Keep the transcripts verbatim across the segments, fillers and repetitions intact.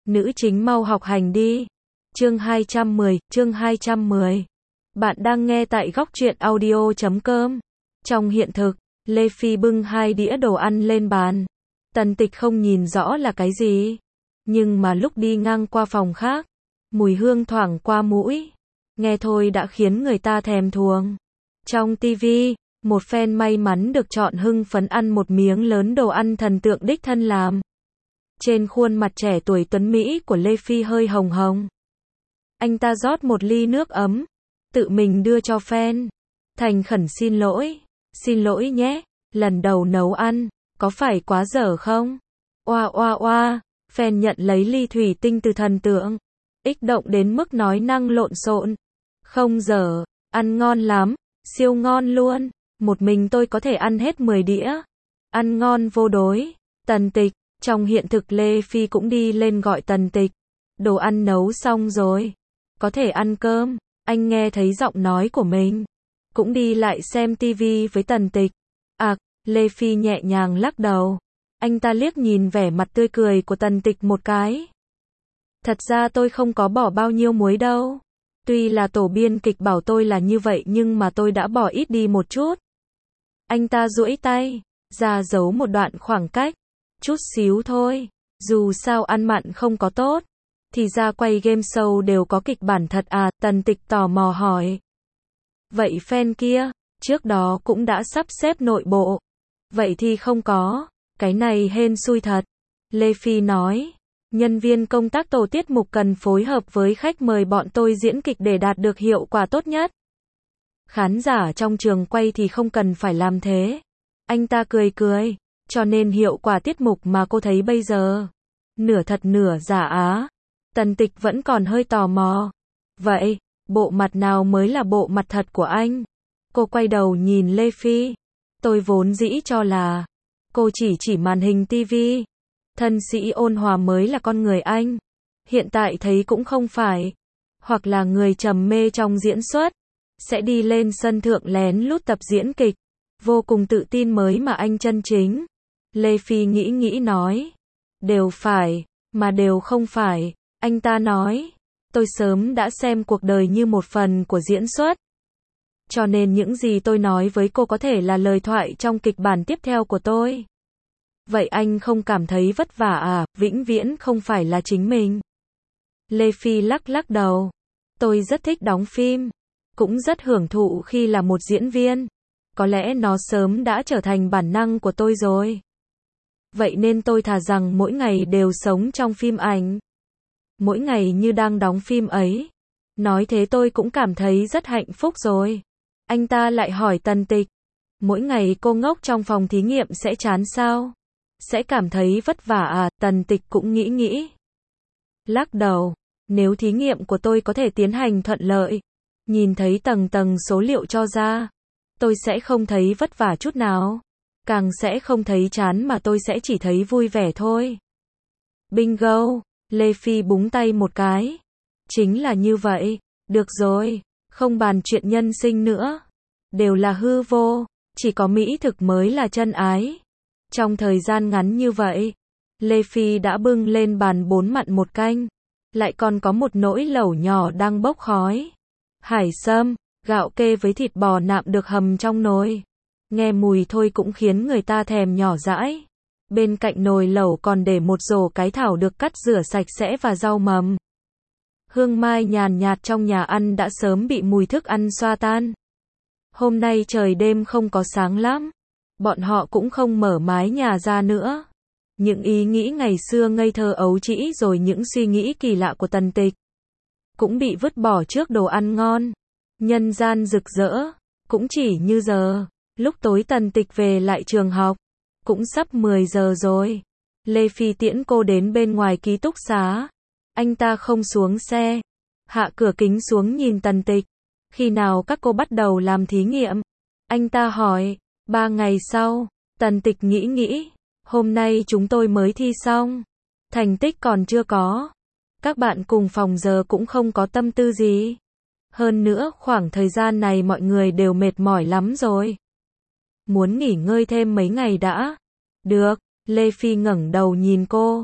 Nữ chính mau học hành đi. Chương hai trăm mười, chương hai trăm mười. Bạn đang nghe tại góc truyện audio chấm com. Trong hiện thực, Lê Phi bưng hai đĩa đồ ăn lên bàn. Tần Tịch không nhìn rõ là cái gì, nhưng mà lúc đi ngang qua phòng khác, mùi hương thoảng qua mũi, nghe thôi đã khiến người ta thèm thuồng. Trong tivi, một fan may mắn được chọn hưng phấn ăn một miếng lớn đồ ăn thần tượng đích thân làm. Trên khuôn mặt trẻ tuổi tuấn Mỹ của Lê Phi hơi hồng hồng. Anh ta rót một ly nước ấm, tự mình đưa cho fan. Thành khẩn xin lỗi, xin lỗi nhé, lần đầu nấu ăn, có phải quá dở không? Oa oa oa, fan nhận lấy ly thủy tinh từ thần tượng, ích động đến mức nói năng lộn xộn. Không dở, ăn ngon lắm, siêu ngon luôn, một mình tôi có thể ăn hết mười đĩa. Ăn ngon vô đối. Tần Tịch, trong hiện thực Lê Phi cũng đi lên gọi Tần Tịch. Đồ ăn nấu xong rồi, có thể ăn cơm. Anh nghe thấy giọng nói của mình, cũng đi lại xem tivi với Tần Tịch. À, Lê Phi nhẹ nhàng lắc đầu. Anh ta liếc nhìn vẻ mặt tươi cười của Tần Tịch một cái. Thật ra tôi không có bỏ bao nhiêu muối đâu. Tuy là tổ biên kịch bảo tôi là như vậy nhưng mà tôi đã bỏ ít đi một chút. Anh ta duỗi tay ra giấu một đoạn khoảng cách. Chút xíu thôi. Dù sao ăn mặn không có tốt. Thì ra quay game show đều có kịch bản thật à? Tần Tịch tò mò hỏi. Vậy fan kia, trước đó cũng đã sắp xếp nội bộ. Vậy thì không có. Cái này hên xui thật. Lê Phi nói. Nhân viên công tác tổ tiết mục cần phối hợp với khách mời bọn tôi diễn kịch để đạt được hiệu quả tốt nhất. Khán giả trong trường quay thì không cần phải làm thế. Anh ta cười cười. Cho nên hiệu quả tiết mục mà cô thấy bây giờ, nửa thật nửa giả á. Tần Tịch vẫn còn hơi tò mò. Vậy, bộ mặt nào mới là bộ mặt thật của anh? Cô quay đầu nhìn Lê Phi. Tôi vốn dĩ cho là cô chỉ chỉ màn hình tivi. Thân sĩ ôn hòa mới là con người anh. Hiện tại thấy cũng không phải. Hoặc là người trầm mê trong diễn xuất, sẽ đi lên sân thượng lén lút tập diễn kịch. Vô cùng tự tin mới mà anh chân chính. Lê Phi nghĩ nghĩ nói. Đều phải, mà đều không phải. Anh ta nói. Tôi sớm đã xem cuộc đời như một phần của diễn xuất. Cho nên những gì tôi nói với cô có thể là lời thoại trong kịch bản tiếp theo của tôi. Vậy anh không cảm thấy vất vả à? Vĩnh viễn không phải là chính mình. Lê Phi lắc lắc đầu. Tôi rất thích đóng phim. Cũng rất hưởng thụ khi là một diễn viên. Có lẽ nó sớm đã trở thành bản năng của tôi rồi. Vậy nên tôi thà rằng mỗi ngày đều sống trong phim ảnh. Mỗi ngày như đang đóng phim ấy. Nói thế tôi cũng cảm thấy rất hạnh phúc rồi. Anh ta lại hỏi Tần Tịch. Mỗi ngày cô ngốc trong phòng thí nghiệm sẽ chán sao? Sẽ cảm thấy vất vả à? Tần Tịch cũng nghĩ nghĩ. Lắc đầu. Nếu thí nghiệm của tôi có thể tiến hành thuận lợi, nhìn thấy tầng tầng số liệu cho ra, tôi sẽ không thấy vất vả chút nào. Càng sẽ không thấy chán mà tôi sẽ chỉ thấy vui vẻ thôi. Bingo. Lê Phi búng tay một cái. Chính là như vậy. Được rồi. Không bàn chuyện nhân sinh nữa. Đều là hư vô. Chỉ có mỹ thực mới là chân ái. Trong thời gian ngắn như vậy, Lê Phi đã bưng lên bàn bốn mặn một canh. Lại còn có một nỗi lẩu nhỏ đang bốc khói. Hải sâm, gạo kê với thịt bò nạm được hầm trong nồi. Nghe mùi thôi cũng khiến người ta thèm nhỏ dãi. Bên cạnh nồi lẩu còn để một rổ cái thảo được cắt rửa sạch sẽ và rau mầm. Hương mai nhàn nhạt trong nhà ăn đã sớm bị mùi thức ăn xoa tan. Hôm nay trời đêm không có sáng lắm. Bọn họ cũng không mở mái nhà ra nữa. Những ý nghĩ ngày xưa ngây thơ ấu trĩ rồi những suy nghĩ kỳ lạ của Tần Tịch cũng bị vứt bỏ trước đồ ăn ngon. Nhân gian rực rỡ. Cũng chỉ như giờ. Lúc tối Tần Tịch về lại trường học. Cũng sắp mười giờ rồi. Lê Phi tiễn cô đến bên ngoài ký túc xá. Anh ta không xuống xe. Hạ cửa kính xuống nhìn Tần Tịch. Khi nào các cô bắt đầu làm thí nghiệm? Anh ta hỏi. Ba ngày sau. Tần Tịch nghĩ nghĩ. Hôm nay chúng tôi mới thi xong. Thành tích còn chưa có. Các bạn cùng phòng giờ cũng không có tâm tư gì. Hơn nữa khoảng thời gian này mọi người đều mệt mỏi lắm rồi. Muốn nghỉ ngơi thêm mấy ngày đã. Được. Lê Phi ngẩng đầu nhìn cô.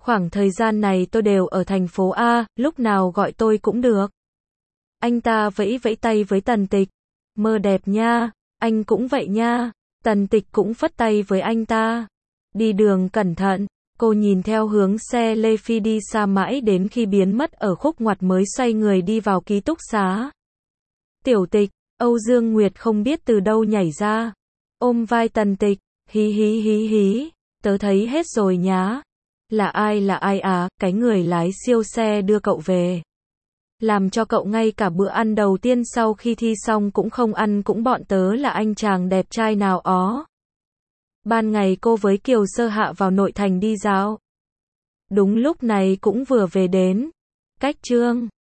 Khoảng thời gian này tôi đều ở thành phố A, lúc nào gọi tôi cũng được. Anh ta vẫy vẫy tay với Tần Tịch. Mơ đẹp nha, anh cũng vậy nha. Tần Tịch cũng phất tay với anh ta. Đi đường cẩn thận. Cô nhìn theo hướng xe Lê Phi đi xa mãi đến khi biến mất ở khúc ngoặt mới xoay người đi vào ký túc xá. Tiểu Tịch, Âu Dương Nguyệt không biết từ đâu nhảy ra. Ôm vai Tần Tịch, hí hí hí hí, tớ thấy hết rồi nhá. Là ai là ai à, cái người lái siêu xe đưa cậu về. Làm cho cậu ngay cả bữa ăn đầu tiên sau khi thi xong cũng không ăn cũng bọn tớ là anh chàng đẹp trai nào ó. Ban ngày cô với Kiều Sơ Hạ vào nội thành đi dạo. Đúng lúc này cũng vừa về đến. Cách Trương